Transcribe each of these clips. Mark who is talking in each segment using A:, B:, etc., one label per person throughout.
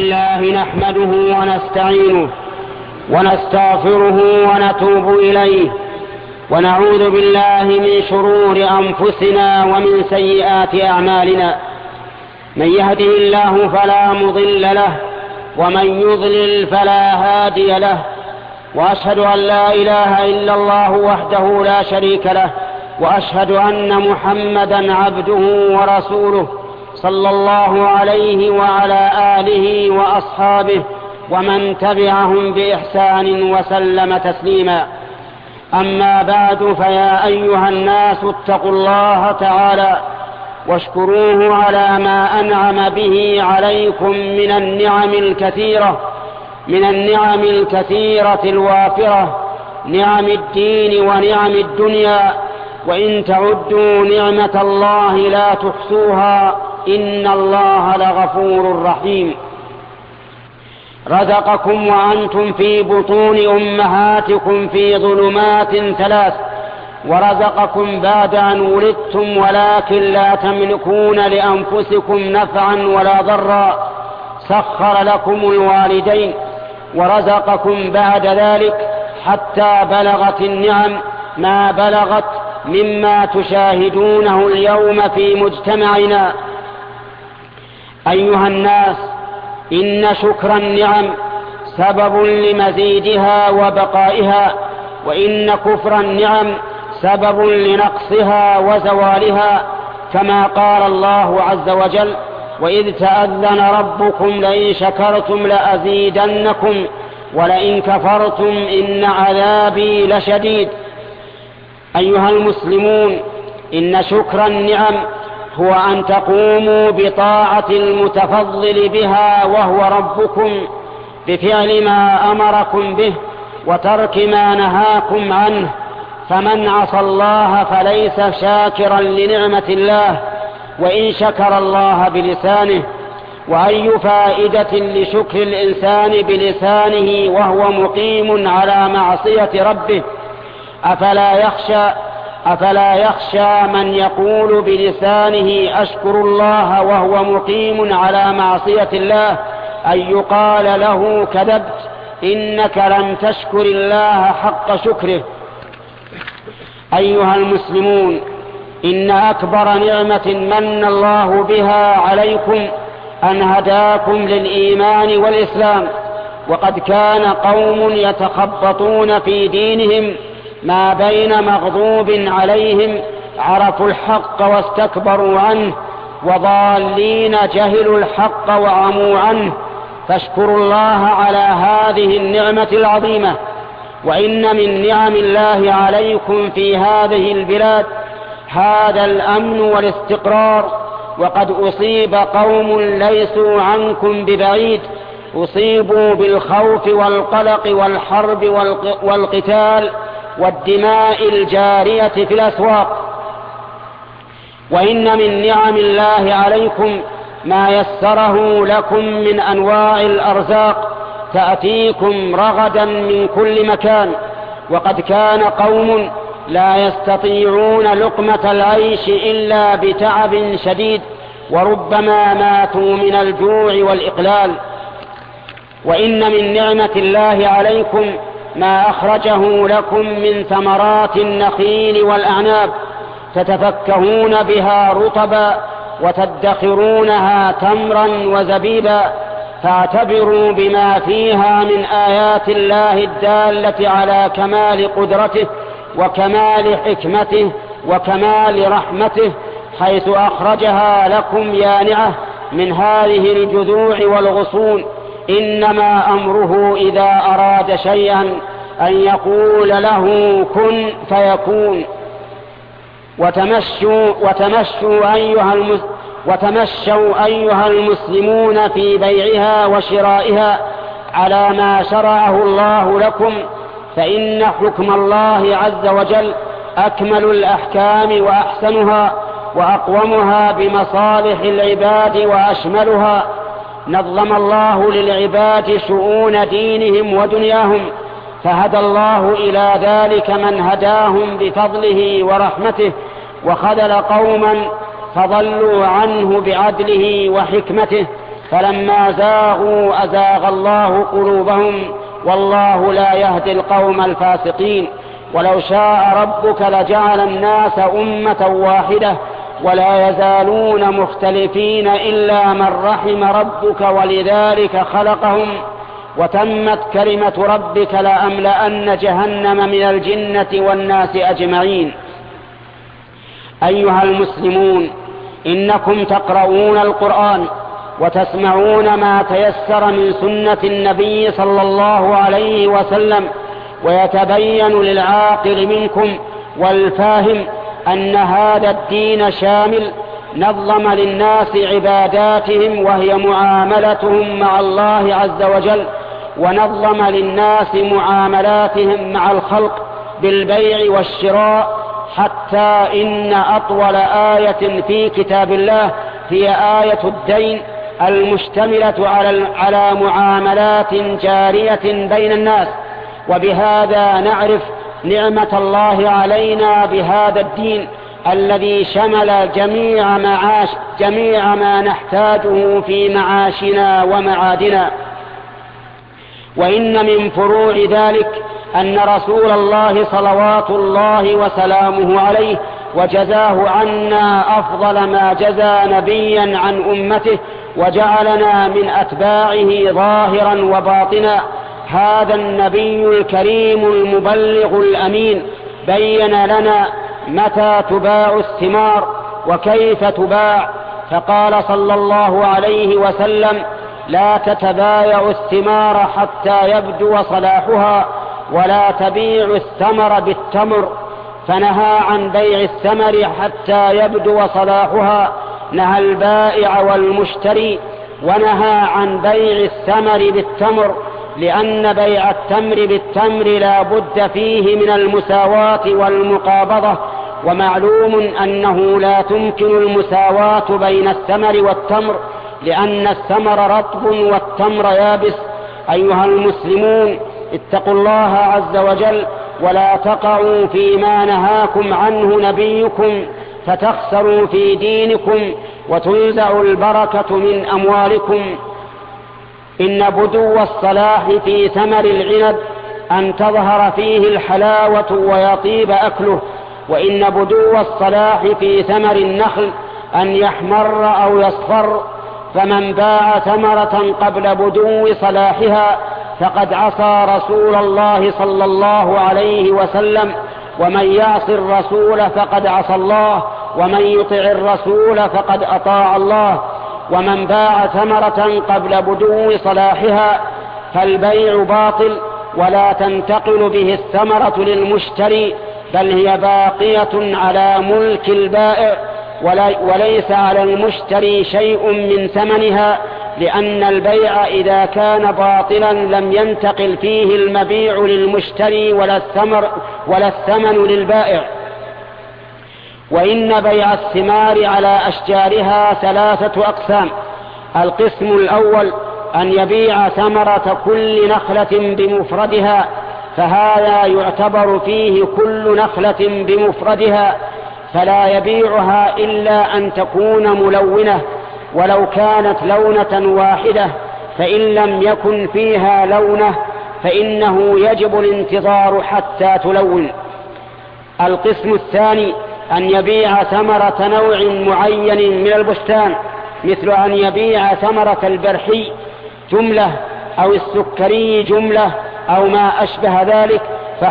A: لله نحمده ونستعينه ونستغفره ونتوب إليه ونعوذ بالله من شرور أنفسنا ومن سيئات أعمالنا. من يهده الله فلا مضل له ومن يضلل فلا هادي له، وأشهد أن لا إله إلا الله وحده لا شريك له، وأشهد أن محمدا عبده ورسوله صلى الله عليه وعلى آله وأصحابه ومن تبعهم بإحسان وسلم تسليما. أما بعد، فيا أيها الناس اتقوا الله تعالى واشكروه على ما أنعم به عليكم من النعم الكثيرة الوافرة، نعم الدين ونعم الدنيا، وإن تعدوا نعمة الله لا تحصوها إن الله لغفور رحيم. رزقكم وأنتم في بطون أمهاتكم في ظلمات ثلاث، ورزقكم بعد أن ولدتم ولكن لا تملكون لأنفسكم نفعا ولا ضرا، سخر لكم الوالدين، ورزقكم بعد ذلك حتى بلغت النعم ما بلغت مما تشاهدونه اليوم في مجتمعنا. أيها الناس، إن شكر النعم سبب لمزيدها وبقائها، وإن كفر النعم سبب لنقصها وزوالها، كما قال الله عز وجل: وإذ تأذن ربكم لئن شكرتم لأزيدنكم ولئن كفرتم إن عذابي لشديد. أيها المسلمون، إن شكر النعم هو أن تقوموا بطاعة المتفضل بها وهو ربكم، بفعل ما أمركم به وترك ما نهاكم عنه. فمن عصى الله فليس شاكرا لنعمة الله، وإن شكر الله بلسانه. وأي فائدة لشكر الإنسان بلسانه وهو مقيم على معصية ربه؟ أفلا يخشى من يقول بلسانه أشكر الله وهو مقيم على معصية الله أن يقال له: كذبت، إنك لم تشكر الله حق شكره. أيها المسلمون، إن أكبر نعمة من الله بها عليكم أن هداكم للإيمان والإسلام. وقد كان قوم يتخبطون في دينهم ما بين مغضوب عليهم عرفوا الحق واستكبروا عنه، وضالين جهلوا الحق وعموا عنه. فاشكروا الله على هذه النعمة العظيمة. وإن من نعم الله عليكم في هذه البلاد هذا الأمن والاستقرار. وقد أصيب قوم ليسوا عنكم ببعيد، أصيبوا بالخوف والقلق والحرب والقتال والدماء الجارية في الأسواق. وإن من نعم الله عليكم ما يسره لكم من أنواع الأرزاق تأتيكم رغدا من كل مكان. وقد كان قوم لا يستطيعون لقمة العيش إلا بتعب شديد، وربما ماتوا من الجوع والإقلال. وإن من نعمة الله عليكم ما أخرجه لكم من ثمرات النخيل والأعناب، تتفكهون بها رطبا وتدخرونها تمرا وزبيبا. فاعتبروا بما فيها من آيات الله الدالة على كمال قدرته وكمال حكمته وكمال رحمته، حيث أخرجها لكم يانعة من هذه الجذوع والغصون. إنما أمره إذا أراد شيئا أن يقول له كن فيكون. وتمشوا أيها المسلمون في بيعها وشرائها على ما شرعه الله لكم، فإن حكم الله عز وجل أكمل الأحكام وأحسنها وأقومها بمصالح العباد وأشملها. نظم الله للعباد شؤون دينهم ودنياهم، فهدى الله إلى ذلك من هداهم بفضله ورحمته، وخذل قوما فضلوا عنه بعدله وحكمته. فلما زاغوا أزاغ الله قلوبهم والله لا يهدي القوم الفاسقين. ولو شاء ربك لجعل الناس أمة واحدة ولا يزالون مختلفين إلا من رحم ربك ولذلك خلقهم وتمت كلمة ربك لأملأن جهنم من الجنة والناس أجمعين. أيها المسلمون، إنكم تقرؤون القرآن وتسمعون ما تيسر من سنة النبي صلى الله عليه وسلم، ويتبين للعاقل منكم والفاهم أن هذا الدين شامل، نظم للناس عباداتهم وهي معاملتهم مع الله عز وجل، ونظم للناس معاملاتهم مع الخلق بالبيع والشراء، حتى إن أطول آية في كتاب الله هي آية الدين المشتملة على معاملات جارية بين الناس. وبهذا نعرف نعمة الله علينا بهذا الدين الذي شمل جميع ما نحتاجه في معاشنا ومعادنا. وإن من فروع ذلك أن رسول الله صلوات الله وسلامه عليه وجزاه عنا أفضل ما جزى نبيا عن أمته وجعلنا من أتباعه ظاهرا وباطنا، هذا النبي الكريم المبلغ الأمين بين لنا متى تباع الثمار وكيف تباع، فقال صلى الله عليه وسلم: لا تتبايع الثمار حتى يبدو صلاحها ولا تبيع الثمر بالتمر، فنهى عن بيع الثمر حتى يبدو صلاحها، نهى البائع والمشتري، ونهى عن بيع الثمر بالتمر، لأن بيع التمر بالتمر لا بد فيه من المساواة والمقابضة، ومعلوم أنه لا تمكن المساواة بين الثمر والتمر، لأن الثمر رطب والتمر يابس. أيها المسلمون، اتقوا الله عز وجل ولا تقعوا فيما نهاكم عنه نبيكم فتخسروا في دينكم وتنزع البركة من أموالكم. إن بدو الصلاح في ثمر العنب أن تظهر فيه الحلاوة ويطيب أكله، وإن بدو الصلاح في ثمر النخل أن يحمر أو يصفر، فمن باع ثمرة قبل بدو صلاحها فقد عصى رسول الله صلى الله عليه وسلم، ومن يعص الرسول فقد عصى الله، ومن يطع الرسول فقد أطاع الله. ومن باع ثمرة قبل بدو صلاحها فالبيع باطل، ولا تنتقل به الثمرة للمشتري، بل هي باقية على ملك البائع، وليس على المشتري شيء من ثمنها، لأن البيع إذا كان باطلا لم ينتقل فيه المبيع للمشتري ولا الثمن للبائع. وإن بيع الثمار على أشجارها 3 أقسام: القسم الأول أن يبيع ثمرة كل نخلة بمفردها، فهذا يعتبر فيه كل نخلة بمفردها، فلا يبيعها إلا أن تكون ملونة، ولو كانت لونة واحدة، فإن لم يكن فيها لونة فإنه يجب الانتظار حتى تلون. القسم الثاني أن يبيع ثمرة نوع معين من البستان، مثل أن يبيع ثمرة البرحي جملة أو السكري جملة أو ما أشبه ذلك،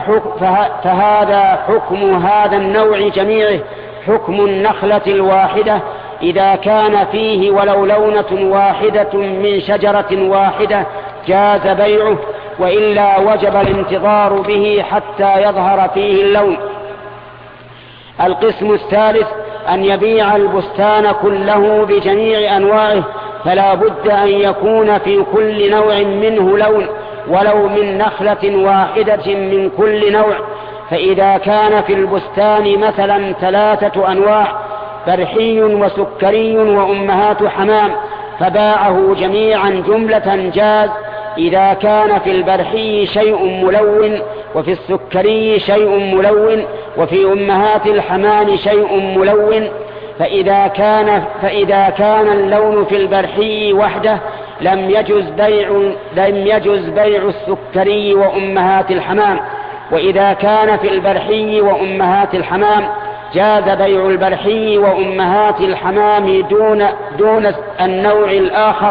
A: فهذا حكم هذا النوع جميعه حكم النخلة الواحدة، إذا كان فيه ولو لونة واحدة من شجرة واحدة جاز بيعه، وإلا وجب الانتظار به حتى يظهر فيه اللون. القسم الثالث أن يبيع البستان كله بجميع أنواعه، فلا بد أن يكون في كل نوع منه لون ولو من نخلة واحدة من كل نوع. فإذا كان في البستان مثلا 3 أنواع: برحي وسكري وأمهات حمام، فباعه جميعا جملة جاز، إذا كان في البرحي شيء ملون وفي السكري شيء ملون وفي أمهات الحمام شيء ملون. فإذا كان اللون في البرحي وحده لم يجز بيع السكري وأمهات الحمام، وإذا كان في البرحي وأمهات الحمام جاز بيع البرحي وأمهات الحمام دون النوع الآخر.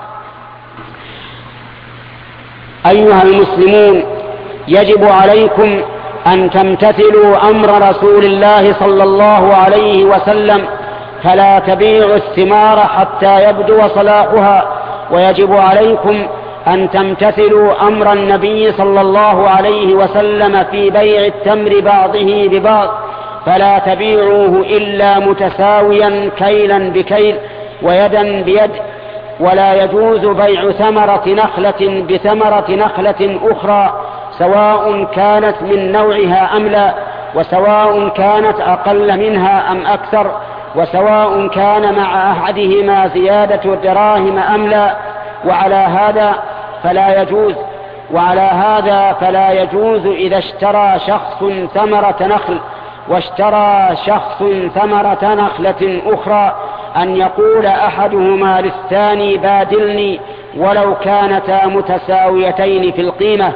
A: أيها المسلمون، يجب عليكم أن تمتثلوا أمر رسول الله صلى الله عليه وسلم، فلا تبيعوا الثمار حتى يبدو صلاحها، ويجب عليكم أن تمتثلوا أمر النبي صلى الله عليه وسلم في بيع التمر بعضه ببعض، فلا تبيعوه إلا متساويا كيلا بكيل ويدا بيد، ولا يجوز بيع ثمرة نخلة بثمرة نخلة أخرى سواء كانت من نوعها أم لا، وسواء كانت أقل منها أم أكثر، وسواء كان مع أحدهما زيادة دراهم أم لا، وعلى هذا فلا يجوز إذا اشترى شخص ثمرة نخل واشترى شخص ثمرة نخلة أخرى أن يقول أحدهما للثاني بادلني ولو كانتا متساويتين في القيمة،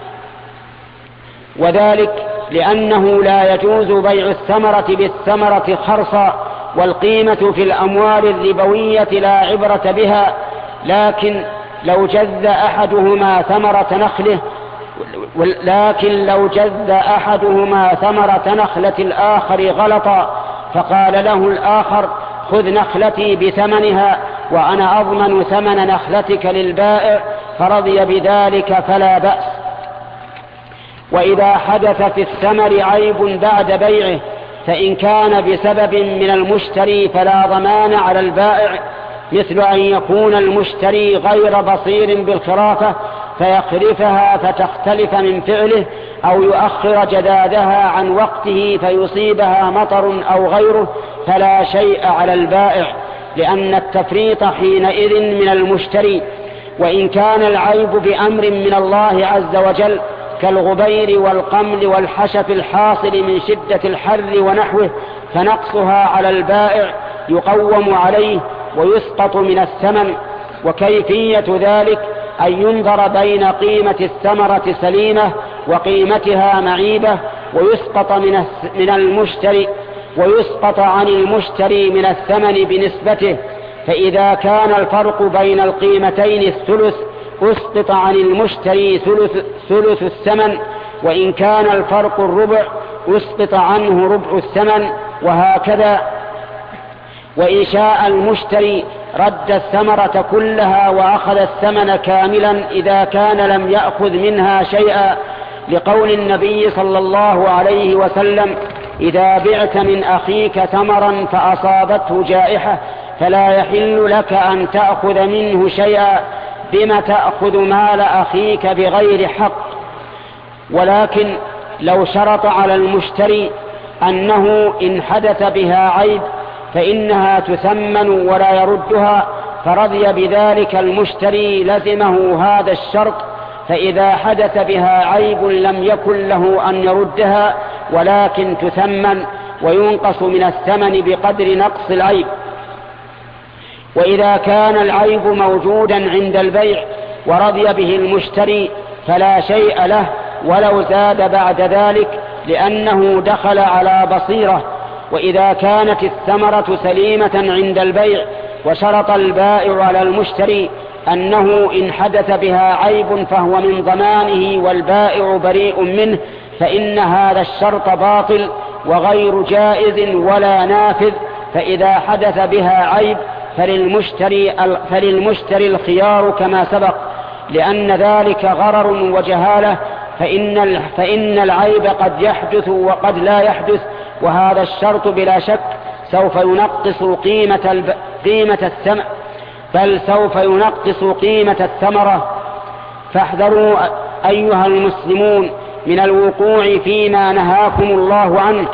A: وذلك لأنه لا يجوز بيع الثمرة بالثمرة خرصا، والقيمة في الأموال الربوية لا عبرة بها، لكن لو جذ أحدهما ثمرة نخلة الآخر غلطا فقال له الآخر خذ نخلتي بثمنها وأنا أضمن ثمن نخلتك للبائع، فرضي بذلك فلا بأس. وإذا حدث في الثمر عيب بعد بيعه فإن كان بسبب من المشتري فلا ضمان على البائع، مثل أن يكون المشتري غير بصير بالخرافة فيخرفها فتختلف من فعله، أو يؤخر جدادها عن وقته فيصيبها مطر أو غيره، فلا شيء على البائع، لأن التفريط حينئذ من المشتري. وإن كان العيب بأمر من الله عز وجل كالغبير والقمل والحشف الحاصل من شدة الحر ونحوه، فنقصها على البائع يقوم عليه ويسقط من الثمن. وكيفية ذلك أن ينظر بين قيمة الثمرة سليمة وقيمتها معيبة، ويسقط عن المشتري من الثمن بنسبته، فإذا كان الفرق بين القيمتين الثلث أسقط عن المشتري ثلث الثمن، وإن كان الفرق الربع أسقط عنه ربع الثمن، وهكذا. وإن شاء المشتري رد الثمرة كلها وأخذ الثمن كاملا إذا كان لم يأخذ منها شيئا، لقول النبي صلى الله عليه وسلم إذا بعت من أخيك ثمرا فأصابته جائحة فلا يحل لك أن تأخذ منه شيئا، بما تأخذ مال أخيك بغير حق. ولكن لو شرط على المشتري أنه إن حدث بها عيب فإنها تثمن ولا يردها، فرضي بذلك المشتري لزمه هذا الشرط، فإذا حدث بها عيب لم يكن له أن يردها، ولكن تثمن وينقص من الثمن بقدر نقص العيب. وإذا كان العيب موجودا عند البيع ورضي به المشتري فلا شيء له ولو زاد بعد ذلك، لأنه دخل على بصيرة. وإذا كانت الثمرة سليمة عند البيع وشرط البائع على المشتري أنه إن حدث بها عيب فهو من ضمانه والبائع بريء منه، فإن هذا الشرط باطل وغير جائز ولا نافذ. فإذا حدث بها عيب فللمشتري الخيار كما سبق، لأن ذلك غرر وجهالة، فإن العيب قد يحدث وقد لا يحدث، وهذا الشرط بلا شك سوف ينقص قيمة الثمرة. فاحذروا أيها المسلمون من الوقوع فيما نهاكم الله عنه،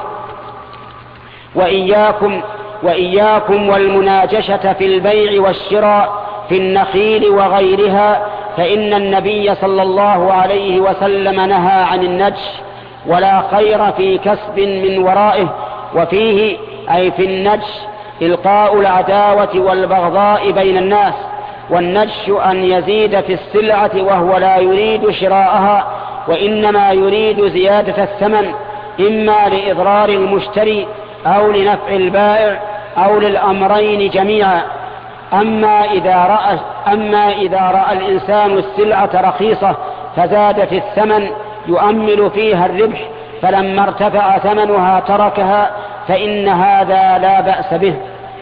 A: وإياكم والمناجشة في البيع والشراء في النخيل وغيرها، فإن النبي صلى الله عليه وسلم نهى عن النجش، ولا خير في كسب من ورائه. وفيه أي في النجش إلقاء العداوة والبغضاء بين الناس، والنجش أن يزيد في السلعة وهو لا يريد شراءها وإنما يريد زيادة الثمن، إما لإضرار المشتري أو لنفع البائع أو للأمرين جميعا. أما إذا رأى الإنسان السلعة رخيصة فزاد في الثمن يؤمل فيها الربح، فلما ارتفع ثمنها تركها، فإن هذا لا بأس به.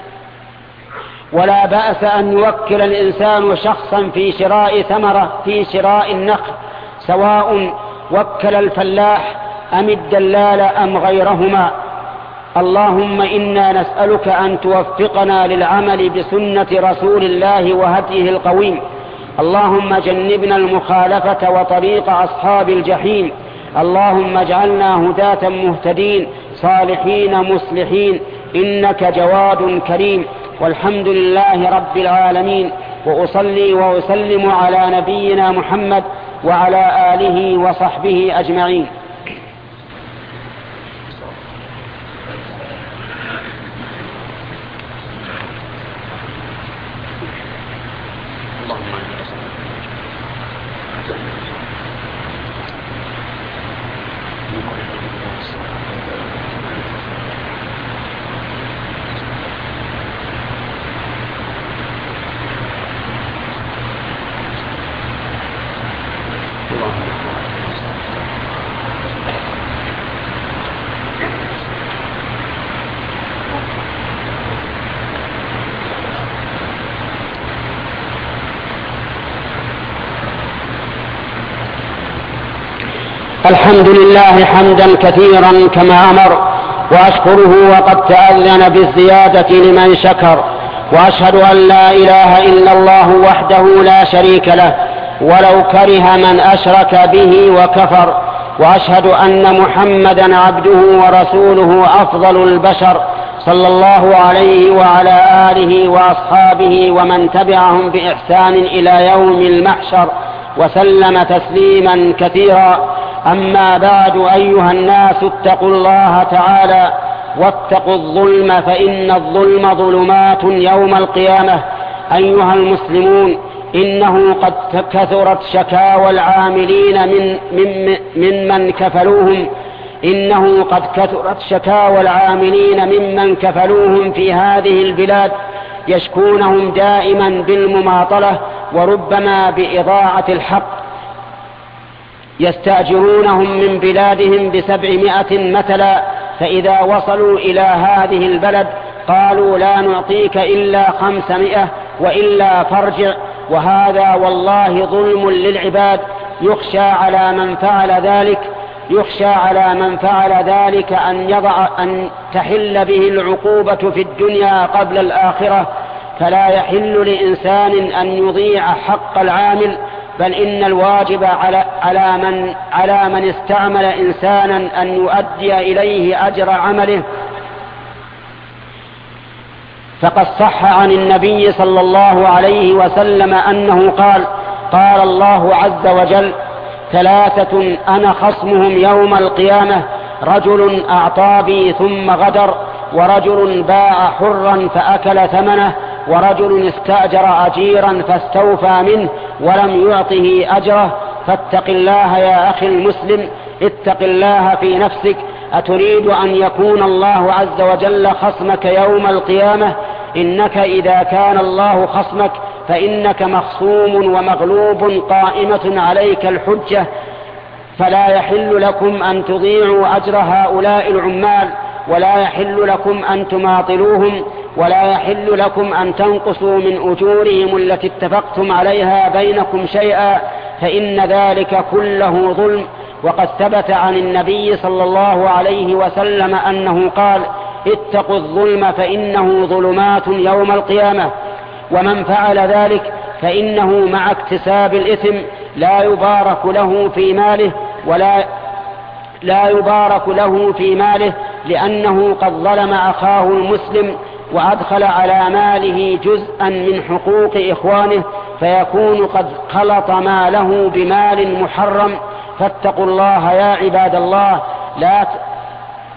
A: ولا بأس أن يوكل الإنسان شخصا في شراء ثمرة، في شراء النخل، سواء وكل الفلاح أم الدلال أم غيرهما. اللهم إنا نسألك أن توفقنا للعمل بسنة رسول الله وهديه القويم. اللهم جنبنا المخالفة وطريق أصحاب الجحيم. اللهم اجعلنا هداة مهتدين صالحين مصلحين، إنك جواد كريم. والحمد لله رب العالمين، وأصلي وأسلم على نبينا محمد وعلى آله وصحبه أجمعين. الحمد لله حمدا كثيرا كما أمر، وأشكره وقد تأذن بالزيادة لمن شكر، وأشهد أن لا إله إلا الله وحده لا شريك له ولو كره من أشرك به وكفر، وأشهد أن محمدا عبده ورسوله أفضل البشر صلى الله عليه وعلى آله وأصحابه ومن تبعهم بإحسان إلى يوم المحشر، وسلم تسليما كثيرا. أما بعد، أيها الناس اتقوا الله تعالى واتقوا الظلم، فإن الظلم ظلمات يوم القيامة. أيها المسلمون، إنه قد كثرت شكاوى العاملين ممن كفلوهم في هذه البلاد، يشكونهم دائما بالمماطلة وربما بإضاعة الحق. يستأجرونهم من بلادهم ب700 مثلا، فإذا وصلوا إلى هذه البلد قالوا لا نعطيك إلا 500 وإلا فارجع. وهذا والله ظلم للعباد. يخشى على من فعل ذلك أن تحل به العقوبة في الدنيا قبل الآخرة، فلا يحل لإنسان أن يضيع حق العامل، بل إن الواجب على من استعمل إنسانا أن يؤدي إليه أجر عمله. فقد صح عن النبي صلى الله عليه وسلم أنه قال الله عز وجل: 3 أنا خصمهم يوم القيامة: رجل أعطى بي ثم غدر، ورجل باع حرا فأكل ثمنه، ورجل استأجر أجيرا فاستوفى منه ولم يعطه أجره. فاتق الله يا أخي المسلم، اتق الله في نفسك. أتريد أن يكون الله عز وجل خصمك يوم القيامة؟ إنك إذا كان الله خصمك فإنك مخصوم ومغلوب، قائمة عليك الحجة، فلا يحل لكم أن تضيعوا أجر هؤلاء العمال، ولا يحل لكم أن تماطلوهم، ولا يحل لكم أن تنقصوا من أجورهم التي اتفقتم عليها بينكم شيئا، فإن ذلك كله ظلم. وقد ثبت عن النبي صلى الله عليه وسلم أنه قال: اتقوا الظلم فإنه ظلمات يوم القيامة. ومن فعل ذلك فإنه مع اكتساب الإثم لا يبارك له في ماله لأنه قد ظلم أخاه المسلم وأدخل على ماله جزءا من حقوق إخوانه، فيكون قد خلط ماله بمال محرم. فاتقوا الله يا عباد الله،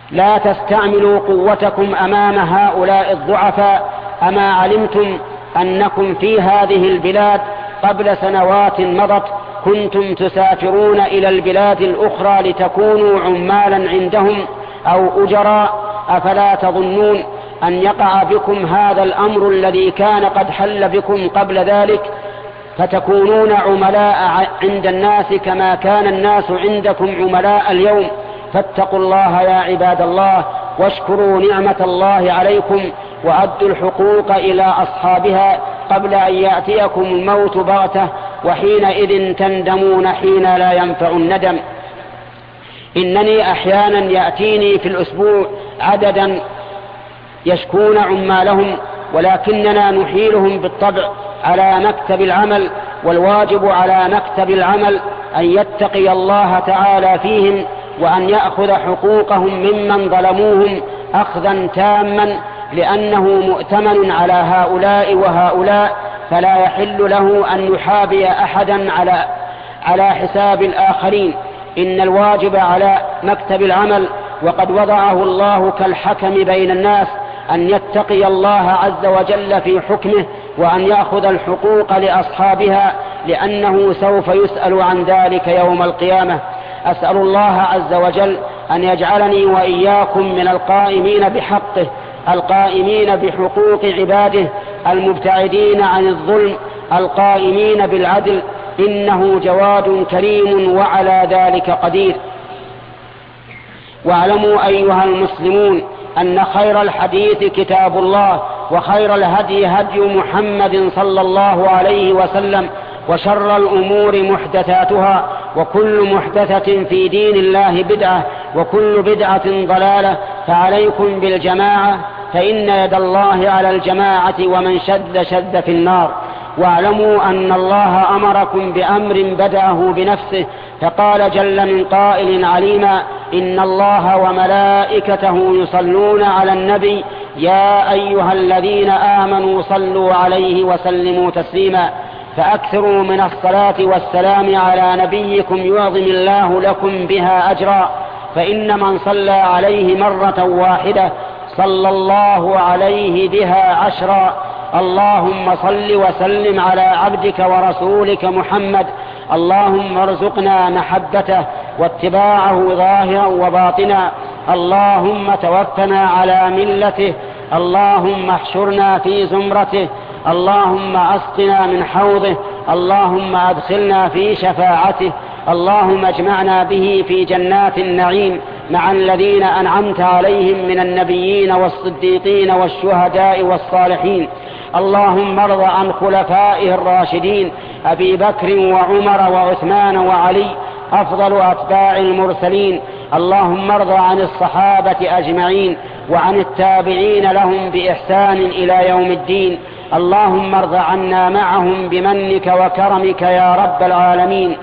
A: لا تستعملوا قوتكم أمام هؤلاء الضعفاء. أما علمتم أنكم في هذه البلاد قبل سنوات مضت كنتم تسافرون إلى البلاد الأخرى لتكونوا عمالا عندهم أو أجراء؟ أفلا تظنون أن يقع بكم هذا الأمر الذي كان قد حل بكم قبل ذلك، فتكونون عملاء عند الناس كما كان الناس عندكم عملاء اليوم؟ فاتقوا الله يا عباد الله، واشكروا نعمة الله عليكم، وأدوا الحقوق إلى أصحابها قبل أن يأتيكم الموت بغتة، وحينئذ تندمون حين لا ينفع الندم. إنني أحيانا يأتيني في الأسبوع عددا يشكون عمالهم، ولكننا نحيلهم بالطبع على مكتب العمل، والواجب على مكتب العمل أن يتقي الله تعالى فيهم، وأن يأخذ حقوقهم ممن ظلموهم أخذا تاما، لأنه مؤتمن على هؤلاء وهؤلاء، فلا يحل له أن يحابي أحدا على حساب الآخرين. إن الواجب على مكتب العمل، وقد وضعه الله كالحكم بين الناس، أن يتقي الله عز وجل في حكمه، وأن يأخذ الحقوق لأصحابها، لأنه سوف يسأل عن ذلك يوم القيامة. أسأل الله عز وجل أن يجعلني وإياكم من القائمين بحقه، القائمين بحقوق عباده، المبتعدين عن الظلم، القائمين بالعدل، إنه جواد كريم وعلى ذلك قدير. واعلموا أيها المسلمون أن خير الحديث كتاب الله، وخير الهدي هدي محمد صلى الله عليه وسلم، وشر الأمور محدثاتها، وكل محدثة في دين الله بدعة، وكل بدعة ضلالة. فعليكم بالجماعة، فإن يد الله على الجماعة، ومن شد في النار. واعلموا أن الله أمركم بأمر بدأه بنفسه، فقال جل من قائل عليما: إن الله وملائكته يصلون على النبي يا أيها الذين آمنوا صلوا عليه وسلموا تسليما. فأكثروا من الصلاة والسلام على نبيكم يعظم الله لكم بها أجرا، فإن من صلى عليه مرة واحدة صلى الله عليه بها 10. اللهم صل وسلم على عبدك ورسولك محمد، اللهم ارزقنا محبته واتباعه ظاهرا وباطنا، اللهم توفنا على ملته، اللهم احشرنا في زمرته، اللهم اسقنا من حوضه، اللهم ادخلنا في شفاعته، اللهم اجمعنا به في جنات النعيم مع الذين أنعمت عليهم من النبيين والصديقين والشهداء والصالحين. اللهم ارض عن خلفائه الراشدين أبي بكر وعمر وعثمان وعلي أفضل أتباع المرسلين. اللهم ارض عن الصحابة أجمعين وعن التابعين لهم بإحسان إلى يوم الدين. اللهم ارض عنا معهم بمنك وكرمك يا رب العالمين.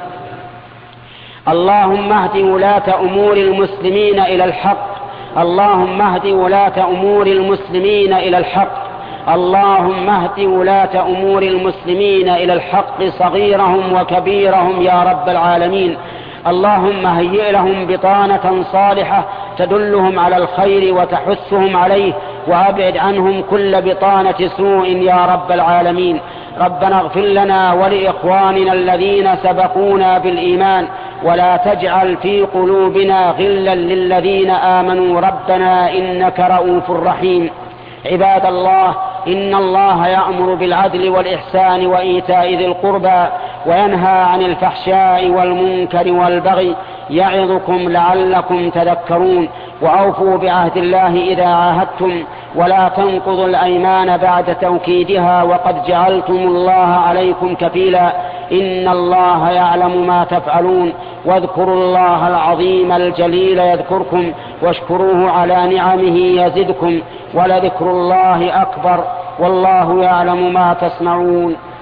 A: اللهم اهد ولاة أمور المسلمين إلى الحق، اللهم اهد ولاة أمور المسلمين إلى الحق، اللهم اهد ولاة أمور المسلمين إلى الحق صغيرهم وكبيرهم يا رب العالمين. اللهم هيئ لهم بطانة صالحة تدلهم على الخير وتحثهم عليه، وأبعد عنهم كل بطانة سوء يا رب العالمين. ربنا اغفر لنا ولإخواننا الذين سبقونا بالإيمان، ولا تجعل في قلوبنا غلا للذين آمنوا ربنا إنك رؤوف رحيم. عباد الله، إن الله يأمر بالعدل والإحسان وإيتاء ذي القربى، وينهى عن الفحشاء والمنكر والبغي، يعظكم لعلكم تذكرون. وأوفوا بعهد الله إذا عاهدتم، ولا تنقضوا الأيمان بعد توكيدها، وقد جعلتم الله عليكم كفيلا. إن الله يعلم ما تفعلون. واذكروا الله العظيم الجليل يذكركم، واشكروه على نعمه يزدكم، ولذكر الله أكبر، والله يعلم ما تصنعون.